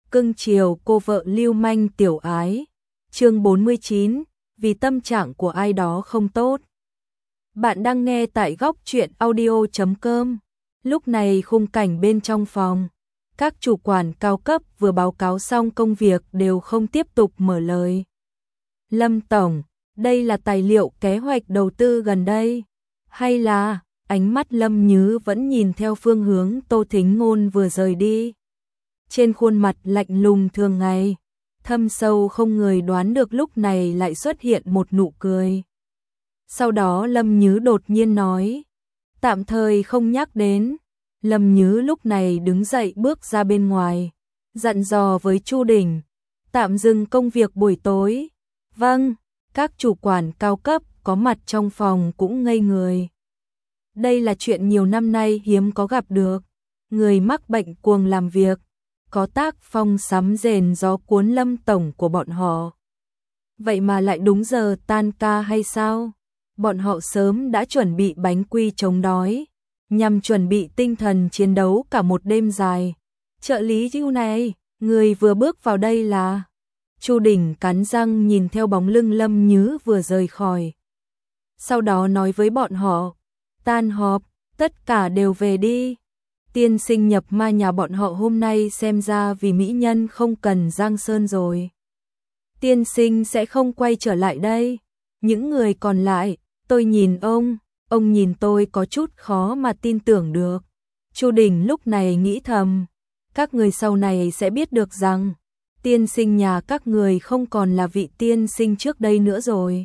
cưng chiều cô vợ lưu manh tiểu ái. Chương 49, vì tâm trạng của ai đó không tốt. Bạn đang nghe tại góc truyện audio.com. Lúc này khung cảnh bên trong phòng, các chủ quản cao cấp vừa báo cáo xong công việc đều không tiếp tục mở lời. Lâm tổng, đây là tài liệu kế hoạch đầu tư gần đây, hay là... Ánh mắt Lâm Nhứ vẫn nhìn theo phương hướng Tô Thính Ngôn vừa rời đi. Trên khuôn mặt lạnh lùng thường ngày, thâm sâu không người đoán được lúc này lại xuất hiện một nụ cười. Sau đó Lâm Nhứ đột nhiên nói, tạm thời không nhắc đến. Lâm Nhứ lúc này đứng dậy bước ra bên ngoài, dặn dò với Chu Đình, tạm dừng công việc buổi tối. Vâng, các chủ quản cao cấp có mặt trong phòng cũng ngây người. Đây là chuyện nhiều năm nay hiếm có gặp được, người mắc bệnh cuồng làm việc, có tác phong sấm rền gió cuốn Lâm tổng của bọn họ. Vậy mà lại đúng giờ tan ca hay sao? Bọn họ sớm đã chuẩn bị bánh quy chống đói, nhằm chuẩn bị tinh thần chiến đấu cả một đêm dài. Trợ lý Chu này, người vừa bước vào đây là... Chu Đình cắn răng nhìn theo bóng lưng Lâm Nhứ vừa rời khỏi. Sau đó nói với bọn họ, tan họp, tất cả đều về đi. Tiên sinh nhập ma nhà bọn họ hôm nay xem ra vì mỹ nhân không cần Giang Sơn rồi. Tiên sinh sẽ không quay trở lại đây. Những người còn lại, tôi nhìn ông nhìn tôi có chút khó mà tin tưởng được. Chu Đình lúc này nghĩ thầm, các người sau này sẽ biết được rằng, tiên sinh nhà các người không còn là vị tiên sinh trước đây nữa rồi.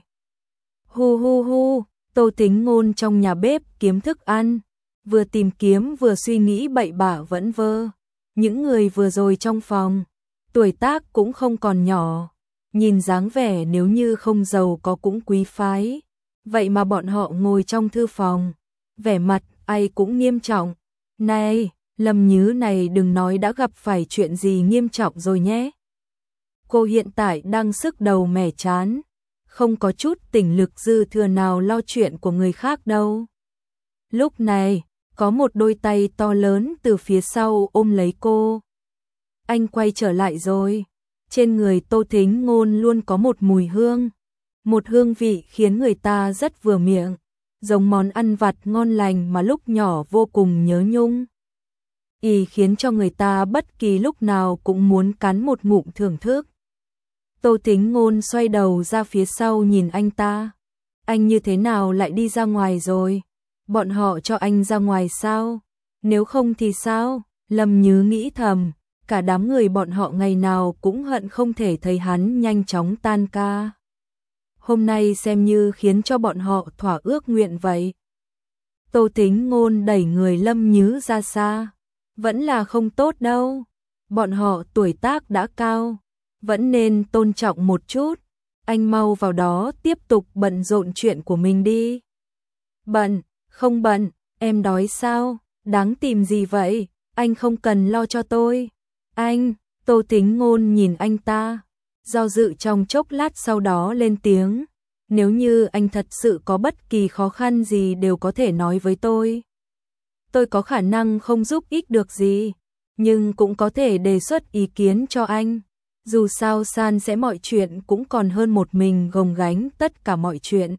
Hu hu hu. Tô Thính Ngôn trong nhà bếp kiếm thức ăn, vừa tìm kiếm vừa suy nghĩ bậy bạ vẩn vơ. Những người vừa rồi trong phòng, tuổi tác cũng không còn nhỏ, nhìn dáng vẻ nếu như không giàu có cũng quý phái. Vậy mà bọn họ ngồi trong thư phòng, vẻ mặt ai cũng nghiêm trọng. Này, Lâm Nhứ này đừng nói đã gặp phải chuyện gì nghiêm trọng rồi nhé. Cô hiện tại đang sức đầu mẻ chán, không có chút tỉnh lực dư thừa nào lo chuyện của người khác đâu. Lúc này, có một đôi tay to lớn từ phía sau ôm lấy cô. Anh quay trở lại rồi. Trên người Tô Thính Ngôn luôn có một mùi hương, một hương vị khiến người ta rất vừa miệng, giống món ăn vặt ngon lành mà lúc nhỏ vô cùng nhớ nhung. Khiến cho người ta bất kỳ lúc nào cũng muốn cắn một ngụm thưởng thức. Tô Thính Ngôn xoay đầu ra phía sau nhìn anh ta. Anh như thế nào lại đi ra ngoài rồi? Bọn họ cho anh ra ngoài sao? Nếu không thì sao? Lâm Nhứ nghĩ thầm, cả đám người bọn họ ngày nào cũng hận không thể thấy hắn nhanh chóng tan ca. Hôm nay xem như khiến cho bọn họ thỏa ước nguyện vậy. Tô Thính Ngôn đẩy người Lâm Nhứ ra xa. Vẫn là không tốt đâu. Bọn họ tuổi tác đã cao, vẫn nên tôn trọng một chút. Anh mau vào đó tiếp tục bận rộn chuyện của mình đi. Bận, không bận, em đói sao? Đáng tìm gì vậy? Anh không cần lo cho tôi. Anh, Tô Thính Ngôn nhìn anh ta, do dự trong chốc lát sau đó lên tiếng. Nếu như anh thật sự có bất kỳ khó khăn gì đều có thể nói với tôi. Tôi có khả năng không giúp ích được gì, nhưng cũng có thể đề xuất ý kiến cho anh. Dù sao san sẽ mọi chuyện cũng còn hơn một mình gồng gánh tất cả mọi chuyện.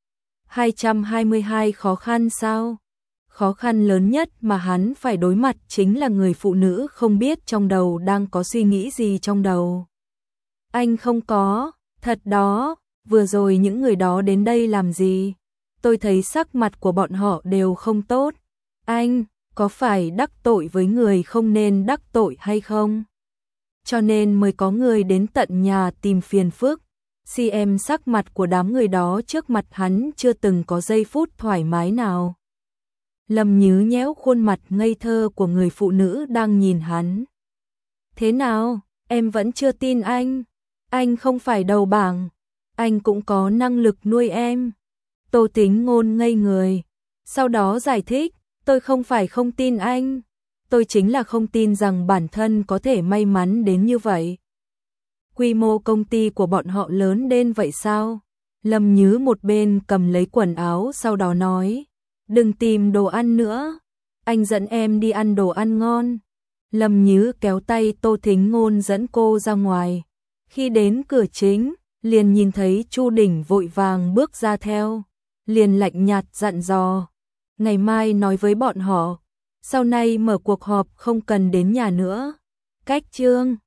222 khó khăn sao? Khó khăn lớn nhất mà hắn phải đối mặt chính là người phụ nữ không biết trong đầu đang có suy nghĩ gì trong đầu. Anh không có, thật đó, vừa rồi những người đó đến đây làm gì? Tôi thấy sắc mặt của bọn họ đều không tốt. Anh, có phải đắc tội với người không nên đắc tội hay không? Cho nên mới có người đến tận nhà tìm phiền phức. Xem sắc mặt của đám người đó trước mặt hắn chưa từng có giây phút thoải mái nào. Lâm Nhứ nhéo khuôn mặt ngây thơ của người phụ nữ đang nhìn hắn. Thế nào, em vẫn chưa tin anh không phải đầu bảng, anh cũng có năng lực nuôi em. Tô Thính Ngôn ngây người, sau đó giải thích, tôi không phải không tin anh. Tôi chính là không tin rằng bản thân có thể may mắn đến như vậy. Quy mô công ty của bọn họ lớn đến vậy sao? Lâm Nhứ một bên cầm lấy quần áo sau đó nói, đừng tìm đồ ăn nữa, anh dẫn em đi ăn đồ ăn ngon. Lâm Nhứ kéo tay Tô Thính Ngôn dẫn cô ra ngoài. Khi đến cửa chính, liền nhìn thấy Chu Đình vội vàng bước ra theo. Liền lạnh nhạt dặn dò. Ngày mai nói với bọn họ. Sau này mở cuộc họp không cần đến nhà nữa. Cách chương